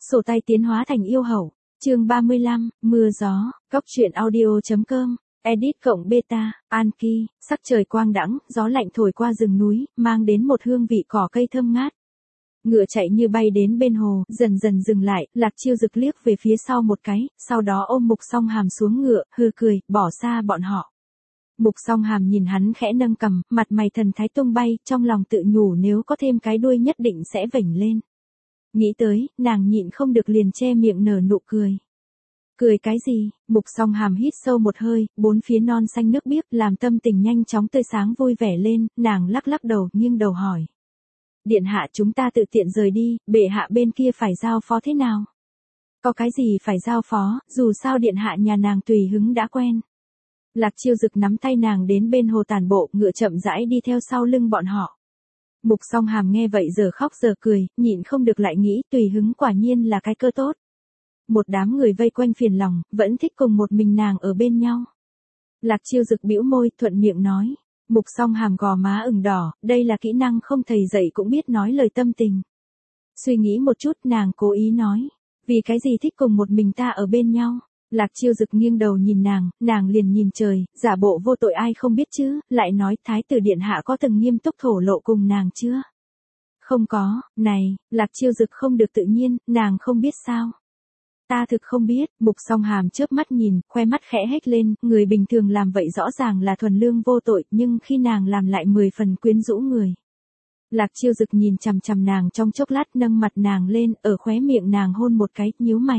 Sổ tay tiến hóa thành yêu hậu. Chương 35, mưa gió, góc truyện audio.com, edit cộng beta, Anki, sắc trời quang đãng, gió lạnh thổi qua rừng núi, mang đến một hương vị cỏ cây thơm ngát. Ngựa chạy như bay đến bên hồ, dần dần dừng lại, Lạc Chiêu Dực liếc về phía sau một cái, sau đó ôm Mục Song Hàm xuống ngựa, hừ cười, bỏ xa bọn họ. Mục Song Hàm nhìn hắn khẽ nâng cằm, mặt mày thần thái tung bay, trong lòng tự nhủ nếu có thêm cái đuôi nhất định sẽ vểnh lên. Nghĩ tới, nàng nhịn không được liền che miệng nở nụ cười. Cười cái gì? Mục Song Hàm hít sâu một hơi, bốn phía non xanh nước biếc làm tâm tình nhanh chóng tươi sáng vui vẻ lên, nàng lắc lắc đầu, nghiêng đầu hỏi. Điện hạ chúng ta tự tiện rời đi, bệ hạ bên kia phải giao phó thế nào? Có cái gì phải giao phó, dù sao điện hạ nhà nàng tùy hứng đã quen. Lạc Chiêu Dực nắm tay nàng đến bên hồ tàn bộ, ngựa chậm rãi đi theo sau lưng bọn họ. Mục Song Hàm nghe vậy giờ khóc giờ cười, nhịn không được lại nghĩ tùy hứng quả nhiên là cái cơ tốt. Một đám người vây quanh phiền lòng, vẫn thích cùng một mình nàng ở bên nhau. Lạc Chiêu Dực bĩu môi, thuận miệng nói. Mục Song Hàm gò má ửng đỏ, đây là kỹ năng không thầy dạy cũng biết nói lời tâm tình. Suy nghĩ một chút nàng cố ý nói. Vì cái gì thích cùng một mình ta ở bên nhau? Lạc Chiêu Dực nghiêng đầu nhìn nàng liền nhìn trời, giả bộ vô tội ai không biết chứ, lại nói thái tử điện hạ có từng nghiêm túc thổ lộ cùng nàng chưa? Không có, này, Lạc Chiêu Dực không được tự nhiên, nàng không biết sao? Ta thực không biết, Mục Song Hàm chớp mắt nhìn, khoe mắt khẽ hét lên, người bình thường làm vậy rõ ràng là thuần lương vô tội, nhưng khi nàng làm lại 10 phần quyến rũ người. Lạc Chiêu Dực nhìn chằm chằm nàng trong chốc lát nâng mặt nàng lên, ở khóe miệng nàng hôn một cái, nhíu mày.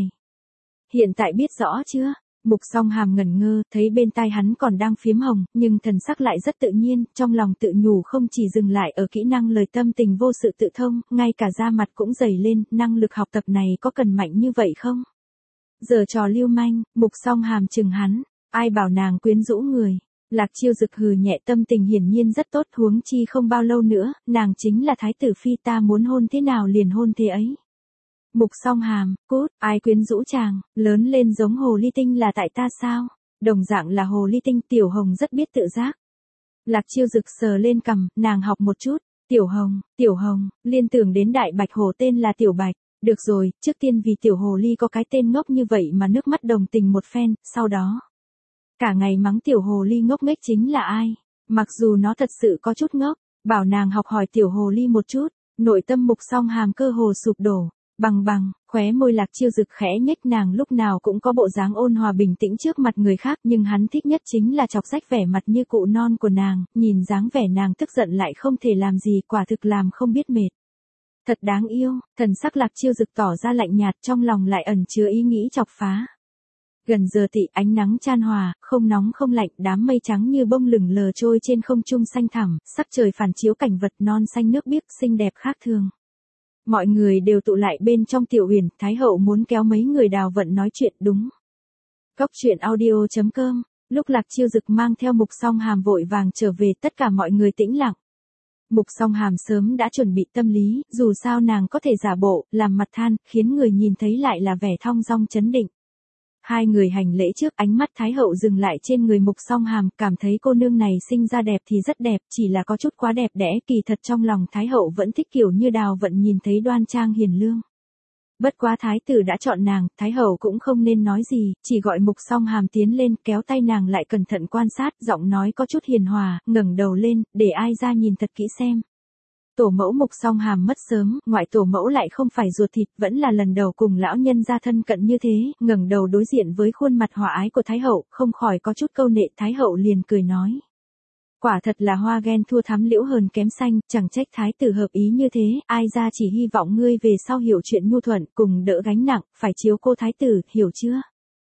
Hiện tại biết rõ chưa? Mục Song Hàm ngẩn ngơ, thấy bên tai hắn còn đang phiếm hồng, nhưng thần sắc lại rất tự nhiên, trong lòng tự nhủ không chỉ dừng lại ở kỹ năng lời tâm tình vô sự tự thông, ngay cả da mặt cũng dày lên, năng lực học tập này có cần mạnh như vậy không? Giờ trò lưu manh, Mục Song Hàm chừng hắn, ai bảo nàng quyến rũ người. Lạc Chiêu Dực hừ nhẹ, tâm tình hiển nhiên rất tốt, huống chi không bao lâu nữa, nàng chính là thái tử phi, ta muốn hôn thế nào liền hôn thế ấy. Mục Song Hàm, cút, ai quyến rũ chàng, lớn lên giống hồ ly tinh là tại ta sao? Đồng dạng là hồ ly tinh, Tiểu Hồng rất biết tự giác. Lạc Chiêu Dực sờ lên cằm, nàng học một chút, Tiểu Hồng, liên tưởng đến đại bạch hồ tên là Tiểu Bạch. Được rồi, trước tiên vì tiểu hồ ly có cái tên ngốc như vậy mà nước mắt đồng tình một phen, sau đó. Cả ngày mắng tiểu hồ ly ngốc nghếch chính là ai? Mặc dù nó thật sự có chút ngốc, bảo nàng học hỏi tiểu hồ ly một chút, nội tâm Mục Song Hàm cơ hồ sụp đổ. Bằng, khóe môi Lạc Chiêu Dực khẽ nhếch, nàng lúc nào cũng có bộ dáng ôn hòa bình tĩnh trước mặt người khác, nhưng hắn thích nhất chính là chọc rách vẻ mặt như cụ non của nàng, nhìn dáng vẻ nàng tức giận lại không thể làm gì, quả thực làm không biết mệt. Thật đáng yêu, thần sắc Lạc Chiêu Dực tỏ ra lạnh nhạt, trong lòng lại ẩn chứa ý nghĩ chọc phá. Gần giờ tị, ánh nắng chan hòa, không nóng không lạnh, đám mây trắng như bông lửng lờ trôi trên không trung xanh thẳm, sắc trời phản chiếu cảnh vật non xanh nước biếc xinh đẹp khác thường. Mọi người đều tụ lại bên trong tiểu huyền, Thái hậu muốn kéo mấy người đào vận nói chuyện đúng. Góc truyện audio.com, lúc Lạc Chiêu Dực mang theo Mục Song Hàm vội vàng trở về, tất cả mọi người tĩnh lặng. Mục Song Hàm sớm đã chuẩn bị tâm lý, dù sao nàng có thể giả bộ, làm mặt than, khiến người nhìn thấy lại là vẻ thong dong chấn định. Hai người hành lễ trước, ánh mắt Thái hậu dừng lại trên người Mục Song Hàm, cảm thấy cô nương này sinh ra đẹp thì rất đẹp, chỉ là có chút quá đẹp đẽ, kỳ thật trong lòng Thái hậu vẫn thích kiểu như Đào Vận nhìn thấy đoan trang hiền lương. Bất quá thái tử đã chọn nàng, Thái hậu cũng không nên nói gì, chỉ gọi Mục Song Hàm tiến lên, kéo tay nàng lại cẩn thận quan sát, giọng nói có chút hiền hòa, ngẩng đầu lên, để ai ra nhìn thật kỹ xem. Tổ mẫu Mục Song Hàm mất sớm, ngoại tổ mẫu lại không phải ruột thịt, vẫn là lần đầu cùng lão nhân gia thân cận như thế, ngẩng đầu đối diện với khuôn mặt hòa ái của Thái hậu, không khỏi có chút câu nệ, Thái hậu liền cười nói. Quả thật là hoa ghen thua thắm liễu hờn kém xanh, chẳng trách thái tử hợp ý như thế, ai ra chỉ hy vọng ngươi về sau hiểu chuyện nhu thuận, cùng đỡ gánh nặng, phải chiếu cô thái tử, hiểu chưa?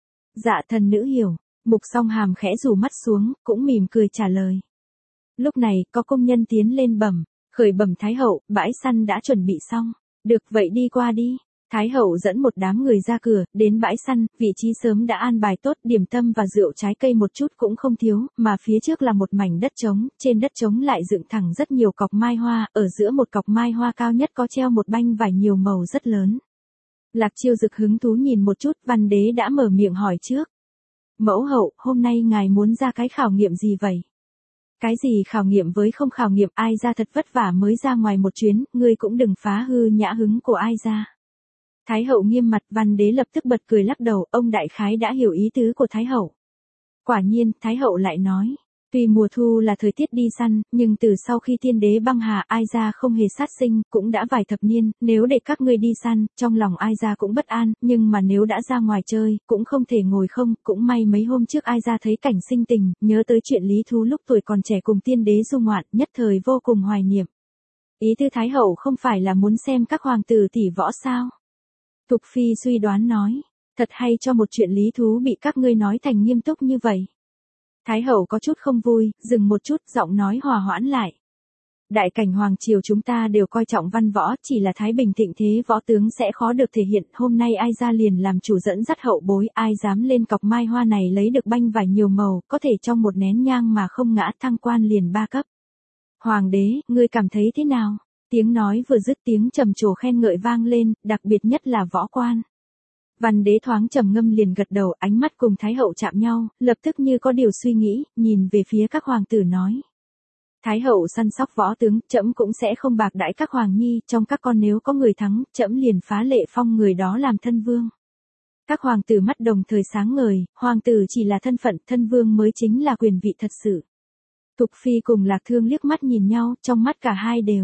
Dạ thần nữ hiểu, Mục Song Hàm khẽ rủ mắt xuống, cũng mỉm cười trả lời. Lúc này, có công nhân tiến lên khởi bẩm Thái hậu, bãi săn đã chuẩn bị xong, được vậy đi qua đi. Thái hậu dẫn một đám người ra cửa, đến bãi săn, vị trí sớm đã an bài tốt, điểm tâm và rượu trái cây một chút cũng không thiếu, mà phía trước là một mảnh đất trống, trên đất trống lại dựng thẳng rất nhiều cọc mai hoa, ở giữa một cọc mai hoa cao nhất có treo một banh vải nhiều màu rất lớn. Lạc Chiêu Dực hứng thú nhìn một chút, Văn đế đã mở miệng hỏi trước. Mẫu hậu, hôm nay ngài muốn ra cái khảo nghiệm gì vậy? Cái gì khảo nghiệm với không khảo nghiệm, ai ra thật vất vả mới ra ngoài một chuyến, ngươi cũng đừng phá hư nhã hứng của ai ra. Thái hậu nghiêm mặt, Văn đế lập tức bật cười lắc đầu, ông đại khái đã hiểu ý tứ của Thái hậu. Quả nhiên, Thái hậu lại nói, tuy mùa thu là thời tiết đi săn, nhưng từ sau khi tiên đế băng hà Ai Gia không hề sát sinh, cũng đã vài thập niên, nếu để các ngươi đi săn, trong lòng Ai Gia cũng bất an, nhưng mà nếu đã ra ngoài chơi, cũng không thể ngồi không, cũng may mấy hôm trước Ai Gia thấy cảnh sinh tình, nhớ tới chuyện Lý Thú lúc tuổi còn trẻ cùng tiên đế du ngoạn, nhất thời vô cùng hoài niệm. Ý tư Thái hậu không phải là muốn xem các hoàng tử tỷ võ sao? Thục Phi suy đoán nói, thật hay cho một chuyện Lý Thú bị các ngươi nói thành nghiêm túc như vậy. Thái hậu có chút không vui, dừng một chút, giọng nói hòa hoãn lại. Đại cảnh hoàng triều chúng ta đều coi trọng văn võ, chỉ là thái bình thịnh thế võ tướng sẽ khó được thể hiện, hôm nay Ai Gia liền làm chủ dẫn dắt hậu bối, ai dám lên cọc mai hoa này lấy được banh vải nhiều màu, có thể trong một nén nhang mà không ngã, thăng quan liền 3 cấp. Hoàng đế, ngươi cảm thấy thế nào? Tiếng nói vừa dứt, tiếng trầm trồ khen ngợi vang lên, đặc biệt nhất là võ quan. Văn đế thoáng trầm ngâm liền gật đầu, ánh mắt cùng Thái hậu chạm nhau, lập tức như có điều suy nghĩ, nhìn về phía các hoàng tử nói. Thái hậu săn sóc võ tướng, trẫm cũng sẽ không bạc đãi các hoàng nhi, trong các con nếu có người thắng, trẫm liền phá lệ phong người đó làm thân vương. Các hoàng tử mắt đồng thời sáng ngời, hoàng tử chỉ là thân phận, thân vương mới chính là quyền vị thật sự. Thục Phi cùng Lạc Thương liếc mắt nhìn nhau, trong mắt cả hai đều.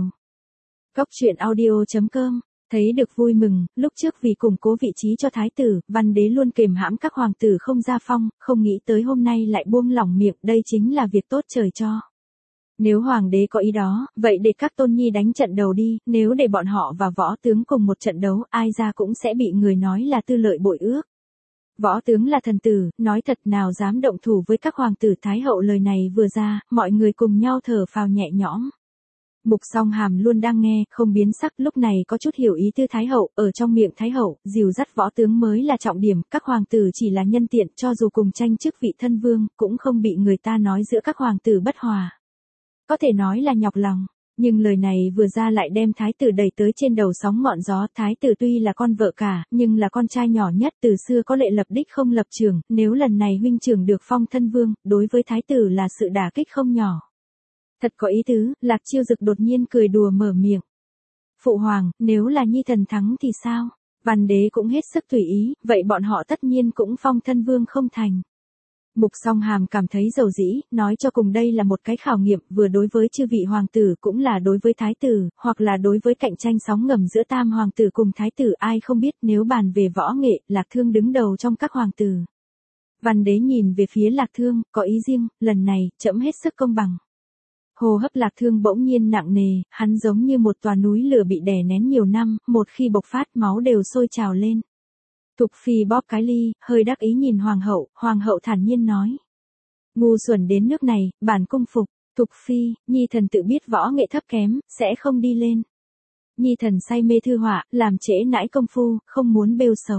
Góc truyện audio.com. Thấy được vui mừng, lúc trước vì củng cố vị trí cho thái tử, Văn đế luôn kềm hãm các hoàng tử không ra phong, không nghĩ tới hôm nay lại buông lỏng miệng, đây chính là việc tốt trời cho. Nếu hoàng đế có ý đó, vậy để các tôn nhi đánh trận đầu đi, nếu để bọn họ và võ tướng cùng một trận đấu, Ai Gia cũng sẽ bị người nói là tư lợi bội ước. Võ tướng là thần tử, nói thật nào dám động thủ với các hoàng tử. Thái hậu lời này vừa ra, mọi người cùng nhau thở phào nhẹ nhõm. Mục Song Hàm luôn đang nghe, không biến sắc, lúc này có chút hiểu ý tư Thái hậu, ở trong miệng Thái hậu, dìu dắt võ tướng mới là trọng điểm, các hoàng tử chỉ là nhân tiện, cho dù cùng tranh chức vị thân vương, cũng không bị người ta nói giữa các hoàng tử bất hòa. Có thể nói là nhọc lòng, nhưng lời này vừa ra lại đem Thái tử đẩy tới trên đầu sóng ngọn gió. Thái tử tuy là con vợ cả, nhưng là con trai nhỏ nhất, từ xưa có lệ lập đích không lập trường, nếu lần này huynh trưởng được phong thân vương, đối với Thái tử là sự đả kích không nhỏ. Thật có ý tứ, Lạc Chiêu Dực đột nhiên cười đùa mở miệng. Phụ hoàng, nếu là nhi thần thắng thì sao? Văn đế cũng hết sức tùy ý, vậy bọn họ tất nhiên cũng phong thân vương không thành. Mục Song Hàm cảm thấy dầu dĩ, nói cho cùng đây là một cái khảo nghiệm, vừa đối với chư vị hoàng tử cũng là đối với thái tử, hoặc là đối với cạnh tranh sóng ngầm giữa tam hoàng tử cùng thái tử. Ai không biết nếu bàn về võ nghệ, Lạc Thương đứng đầu trong các hoàng tử. Văn đế nhìn về phía Lạc Thương, có ý riêng, lần này, trẫm hết sức công bằng. Hô hấp Lạc Thương bỗng nhiên nặng nề, hắn giống như một tòa núi lửa bị đè nén nhiều năm, một khi bộc phát máu đều sôi trào lên. Thục Phi bóp cái ly, hơi đắc ý nhìn hoàng hậu thản nhiên nói. Ngu xuẩn đến nước này, bản cung phục. Thục Phi, nhi thần tự biết võ nghệ thấp kém, sẽ không đi lên. Nhi thần say mê thư họa, làm trễ nãi công phu, không muốn bêu xấu.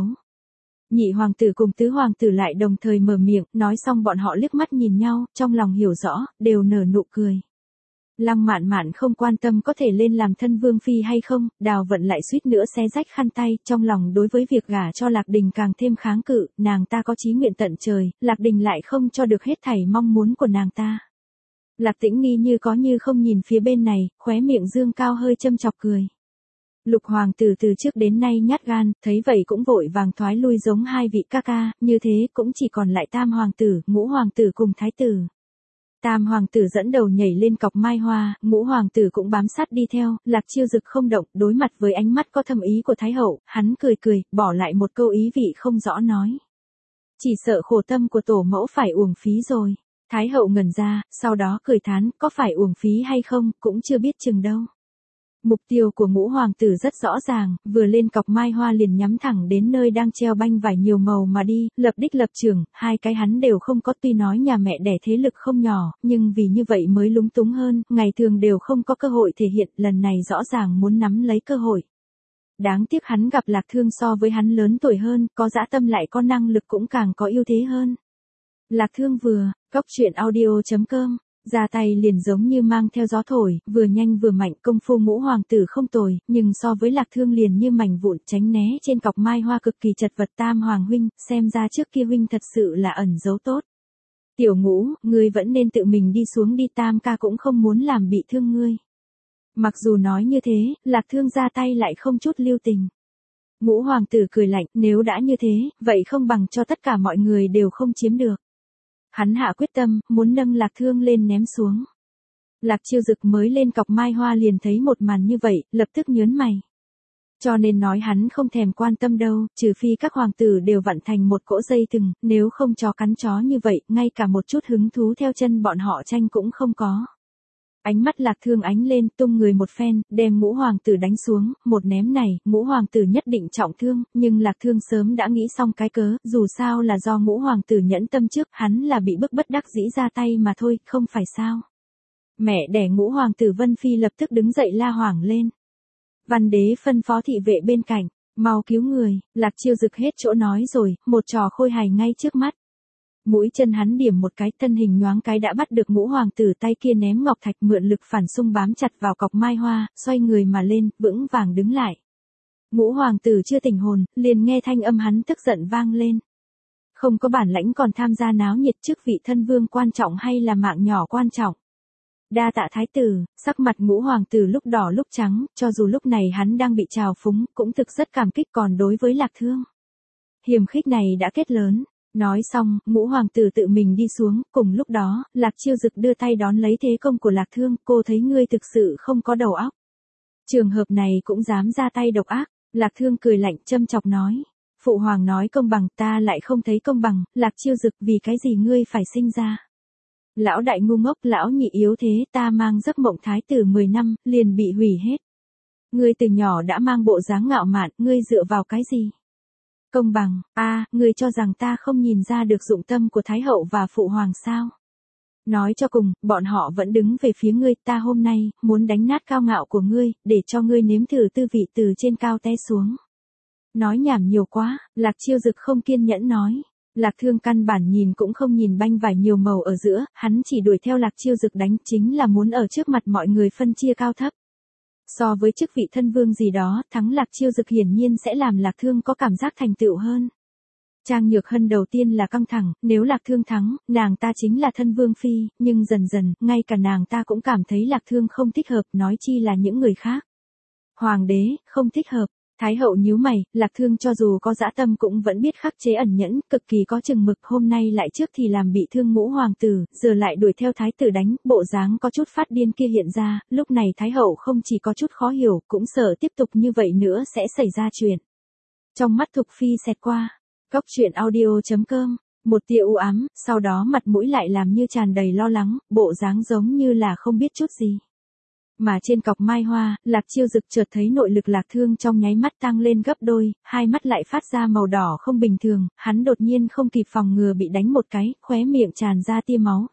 Nhị hoàng tử cùng tứ hoàng tử lại đồng thời mở miệng, nói xong bọn họ liếc mắt nhìn nhau, trong lòng hiểu rõ, đều nở nụ cười. Lăng Mạn Mạn không quan tâm có thể lên làm thân vương phi hay không, Đào Vận lại suýt nữa xé rách khăn tay, trong lòng đối với việc gả cho Lạc Đình càng thêm kháng cự, nàng ta có chí nguyện tận trời, Lạc Đình lại không cho được hết thảy mong muốn của nàng ta. Lạc Tĩnh Nghi như có như không nhìn phía bên này, khóe miệng dương cao hơi châm chọc cười. Lục hoàng tử từ trước đến nay nhát gan, thấy vậy cũng vội vàng thoái lui giống hai vị ca ca, như thế cũng chỉ còn lại tam hoàng tử, ngũ hoàng tử cùng thái tử. Tam hoàng tử dẫn đầu nhảy lên cọc mai hoa, ngũ hoàng tử cũng bám sát đi theo, Lạc Chiêu Dực không động, đối mặt với ánh mắt có thâm ý của Thái hậu, hắn cười cười, bỏ lại một câu ý vị không rõ nói. Chỉ sợ khổ tâm của tổ mẫu phải uổng phí rồi. Thái hậu ngẩn ra, sau đó cười thán, có phải uổng phí hay không, cũng chưa biết chừng đâu. Mục tiêu của ngũ hoàng tử rất rõ ràng, vừa lên cọc mai hoa liền nhắm thẳng đến nơi đang treo banh vải nhiều màu mà đi, lập đích lập trường, hai cái hắn đều không có. Tuy nói nhà mẹ đẻ thế lực không nhỏ, nhưng vì như vậy mới lúng túng hơn, ngày thường đều không có cơ hội thể hiện, lần này rõ ràng muốn nắm lấy cơ hội. Đáng tiếc hắn gặp Lạc Thương so với hắn lớn tuổi hơn, có dã tâm lại có năng lực cũng càng có ưu thế hơn. Lạc Thương vừa, góc truyện audio.com. Ra tay liền giống như mang theo gió thổi, vừa nhanh vừa mạnh, công phu ngũ hoàng tử không tồi, nhưng so với Lạc Thương liền như mảnh vụn tránh né trên cọc mai hoa cực kỳ chật vật. Tam hoàng huynh, xem ra trước kia huynh thật sự là ẩn giấu tốt. Tiểu Ngũ, ngươi vẫn nên tự mình đi xuống đi, Tam ca cũng không muốn làm bị thương ngươi. Mặc dù nói như thế, Lạc Thương ra tay lại không chút lưu tình. Ngũ hoàng tử cười lạnh, nếu đã như thế, vậy không bằng cho tất cả mọi người đều không chiếm được. Hắn hạ quyết tâm, muốn nâng Lạc Thương lên ném xuống. Lạc Chiêu Dực mới lên cọc mai hoa liền thấy một màn như vậy, lập tức nhớn mày. Cho nên nói hắn không thèm quan tâm đâu, trừ phi các hoàng tử đều vặn thành một cỗ dây thừng, nếu không chó cắn chó như vậy, ngay cả một chút hứng thú theo chân bọn họ tranh cũng không có. Ánh mắt Lạc Thương ánh lên, tung người một phen, đem Ngũ hoàng tử đánh xuống, một ném này, Ngũ hoàng tử nhất định trọng thương, nhưng Lạc Thương sớm đã nghĩ xong cái cớ, dù sao là do Ngũ hoàng tử nhẫn tâm trước, hắn là bị bức bất đắc dĩ ra tay mà thôi, không phải sao. Mẹ đẻ Ngũ hoàng tử Vân Phi lập tức đứng dậy la hoảng lên. Văn đế phân phó thị vệ bên cạnh, mau cứu người, Lạc Chiêu Dực hết chỗ nói rồi, một trò khôi hài ngay trước mắt. Mũi chân hắn điểm một cái, thân hình nhoáng cái đã bắt được Ngũ hoàng tử, tay kia ném ngọc thạch mượn lực phản xung bám chặt vào cọc mai hoa, xoay người mà lên, vững vàng đứng lại. Ngũ hoàng tử chưa tỉnh hồn, liền nghe thanh âm hắn tức giận vang lên. Không có bản lãnh còn tham gia náo nhiệt chức vị thân vương quan trọng hay là mạng nhỏ quan trọng. Đa tạ thái tử, sắc mặt Ngũ hoàng tử lúc đỏ lúc trắng, cho dù lúc này hắn đang bị trào phúng, cũng thực rất cảm kích, còn đối với Lạc Thương. Hiềm khích này đã kết lớn. Nói xong, Ngũ hoàng tử tự mình đi xuống, cùng lúc đó, Lạc Chiêu Dực đưa tay đón lấy thế công của Lạc Thương, cô thấy ngươi thực sự không có đầu óc. Trường hợp này cũng dám ra tay độc ác, Lạc Thương cười lạnh châm chọc nói. Phụ hoàng nói công bằng, ta lại không thấy công bằng, Lạc Chiêu Dực, vì cái gì ngươi phải sinh ra. Lão đại ngu ngốc, lão nhị yếu thế, ta mang giấc mộng thái tử 10 năm, liền bị hủy hết. Ngươi từ nhỏ đã mang bộ dáng ngạo mạn, ngươi dựa vào cái gì? Công bằng, ngươi cho rằng ta không nhìn ra được dụng tâm của Thái hậu và Phụ hoàng sao? Nói cho cùng, bọn họ vẫn đứng về phía ngươi, ta hôm nay, muốn đánh nát cao ngạo của ngươi, để cho ngươi nếm thử tư vị từ trên cao té xuống. Nói nhảm nhiều quá, Lạc Chiêu Dực không kiên nhẫn nói. Lạc Thương căn bản nhìn cũng không nhìn banh vải nhiều màu ở giữa, hắn chỉ đuổi theo Lạc Chiêu Dực đánh, chính là muốn ở trước mặt mọi người phân chia cao thấp. So với chức vị thân vương gì đó, thắng Lạc Chiêu Dực hiển nhiên sẽ làm Lạc Thương có cảm giác thành tựu hơn. Trang Nhược Hân đầu tiên là căng thẳng, nếu Lạc Thương thắng, nàng ta chính là thân vương phi, nhưng dần dần, ngay cả nàng ta cũng cảm thấy Lạc Thương không thích hợp, nói chi là những người khác. Hoàng đế, không thích hợp. Thái hậu nhíu mày, Lạc Thương cho dù có dã tâm cũng vẫn biết khắc chế ẩn nhẫn, cực kỳ có chừng mực, hôm nay lại trước thì làm bị thương Ngũ hoàng tử, giờ lại đuổi theo thái tử đánh, bộ dáng có chút phát điên kia hiện ra, lúc này Thái hậu không chỉ có chút khó hiểu, cũng sợ tiếp tục như vậy nữa sẽ xảy ra chuyện. Trong mắt Thục Phi xẹt qua, Góc Truyện Audio.com, một tia u ám, sau đó mặt mũi lại làm như tràn đầy lo lắng, bộ dáng giống như là không biết chút gì. Mà trên cọc mai hoa, Lạc Chiêu Dực chợt thấy nội lực Lạc Thương trong nháy mắt tăng lên gấp đôi, hai mắt lại phát ra màu đỏ không bình thường, hắn đột nhiên không kịp phòng ngừa bị đánh một cái, khóe miệng tràn ra tia máu,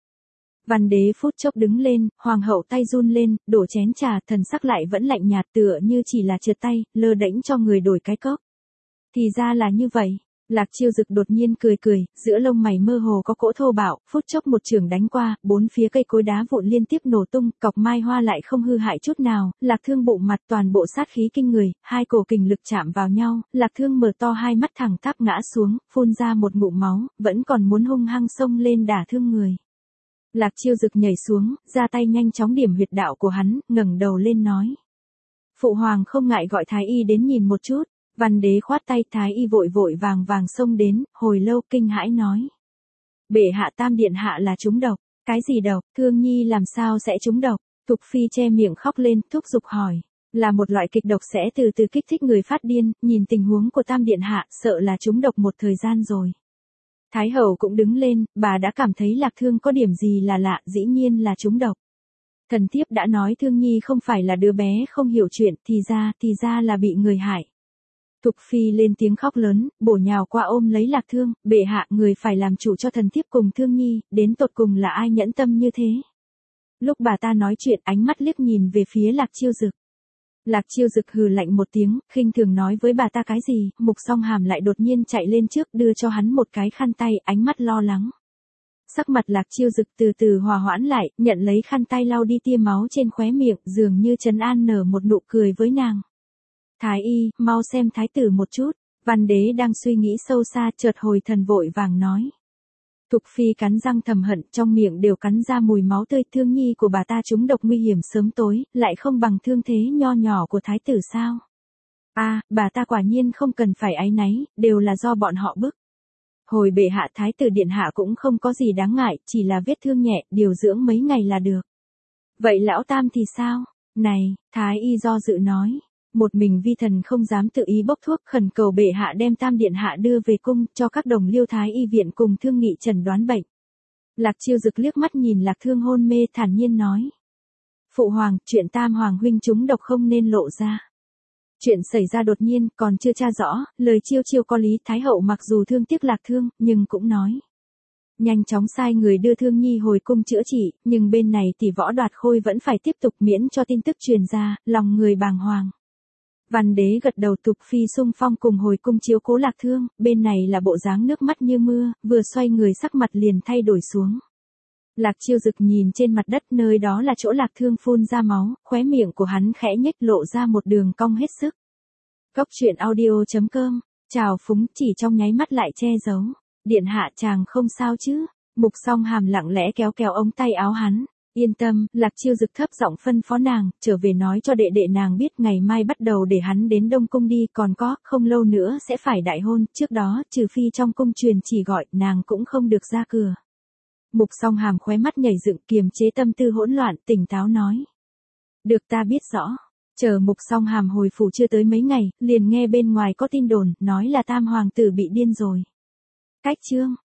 Văn đế phút chốc đứng lên, hoàng hậu tay run lên, đổ chén trà, thần sắc lại vẫn lạnh nhạt tựa như chỉ là trượt tay, lơ đễnh cho người đổi cái cốc. Thì ra là như vậy. Lạc Chiêu Dực đột nhiên cười cười, giữa lông mày mơ hồ có cỗ thô bạo, phút chốc một chưởng đánh qua, bốn phía cây cối đá vụn liên tiếp nổ tung, cọc mai hoa lại không hư hại chút nào, Lạc Thương bụng mặt toàn bộ sát khí kinh người, hai cổ kình lực chạm vào nhau, Lạc Thương mở to hai mắt thẳng tắp ngã xuống, phun ra một ngụm máu, vẫn còn muốn hung hăng xông lên đả thương người. Lạc Chiêu Dực nhảy xuống, ra tay nhanh chóng điểm huyệt đạo của hắn, ngẩng đầu lên nói. Phụ hoàng không ngại gọi thái y đến nhìn một chút. Văn đế khoát tay, thái y vội vội vàng vàng xông đến, hồi lâu kinh hãi nói. Bệ hạ, Tam điện hạ là trúng độc. Cái gì độc? Thương nhi làm sao sẽ trúng độc? Thục Phi che miệng khóc lên, thúc giục hỏi. Là một loại kịch độc sẽ từ từ kích thích người phát điên, nhìn tình huống của Tam điện hạ, sợ là trúng độc một thời gian rồi. Thái hậu cũng đứng lên, bà đã cảm thấy Lạc Thương có điểm gì là lạ, dĩ nhiên là trúng độc. Thần thiếp đã nói Thương nhi không phải là đứa bé không hiểu chuyện, thì ra là bị người hại. Thục Phi lên tiếng khóc lớn, bổ nhào qua ôm lấy Lạc Thương, bệ hạ, người phải làm chủ cho thần thiếp cùng Thương nhi, đến tột cùng là ai nhẫn tâm như thế. Lúc bà ta nói chuyện, ánh mắt liếc nhìn về phía Lạc Chiêu Dực. Lạc Chiêu Dực hừ lạnh một tiếng, khinh thường nói với bà ta cái gì, Mục Song Hàm lại đột nhiên chạy lên trước đưa cho hắn một cái khăn tay, ánh mắt lo lắng. Sắc mặt Lạc Chiêu Dực từ từ hòa hoãn lại, nhận lấy khăn tay lau đi tia máu trên khóe miệng, dường như trấn an nở một nụ cười với nàng. Thái y, mau xem thái tử một chút. Văn đế đang suy nghĩ sâu xa, chợt hồi thần vội vàng nói. Thục Phi cắn răng thầm hận, trong miệng đều cắn ra mùi máu tươi, Thương nhi của bà ta trúng độc nguy hiểm sớm tối, lại không bằng thương thế nho nhỏ của thái tử sao? Bà ta quả nhiên không cần phải áy náy, đều là do bọn họ bức. Hồi bệ hạ thái tử điện hạ cũng không có gì đáng ngại, chỉ là vết thương nhẹ, điều dưỡng mấy ngày là được. Vậy lão tam thì sao? Này, thái y do dự nói. Một mình vi thần không dám tự ý bốc thuốc, khẩn cầu bệ hạ đem tam điện hạ đưa về cung, cho các đồng liêu thái y viện cùng thương nghị chẩn đoán bệnh. Lạc Chiêu Dực liếc mắt nhìn Lạc Thương hôn mê, thản nhiên nói. Phụ hoàng, chuyện tam hoàng huynh trúng độc không nên lộ ra. Chuyện xảy ra đột nhiên, còn chưa tra rõ, lời Chiêu Chiêu có lý. Thái hậu mặc dù thương tiếc Lạc Thương, nhưng cũng nói. Nhanh chóng sai người đưa Thương Nhi hồi cung chữa trị, nhưng bên này thì Võ Đoạt Khôi vẫn phải tiếp tục miễn cho tin tức truyền ra, lòng người bàng hoàng. Văn đế gật đầu, Tục Phi xung phong cùng hồi cung chiếu cố Lạc Thương, bên này là bộ dáng nước mắt như mưa, vừa xoay người sắc mặt liền thay đổi xuống. Lạc Chiêu Dực nhìn trên mặt đất, nơi đó là chỗ Lạc Thương phun ra máu, khóe miệng của hắn khẽ nhếch lộ ra một đường cong hết sức. Cốc truyện audio.com, chào phúng, chỉ trong nháy mắt lại che giấu. Điện hạ chàng không sao chứ? Mục Song Hàm lặng lẽ kéo kéo ống tay áo hắn. Yên tâm, Lạc Chiêu Dực thấp giọng phân phó nàng, trở về nói cho đệ đệ nàng biết ngày mai bắt đầu để hắn đến Đông Cung đi, còn có, không lâu nữa sẽ phải đại hôn, trước đó, trừ phi trong cung truyền chỉ gọi, nàng cũng không được ra cửa. Mục Song Hàm khóe mắt nhảy dựng, kiềm chế tâm tư hỗn loạn, tỉnh táo nói. Được, ta biết rõ. Chờ Mục Song Hàm hồi phủ chưa tới mấy ngày, liền nghe bên ngoài có tin đồn, nói là tam hoàng tử bị điên rồi. Cách chương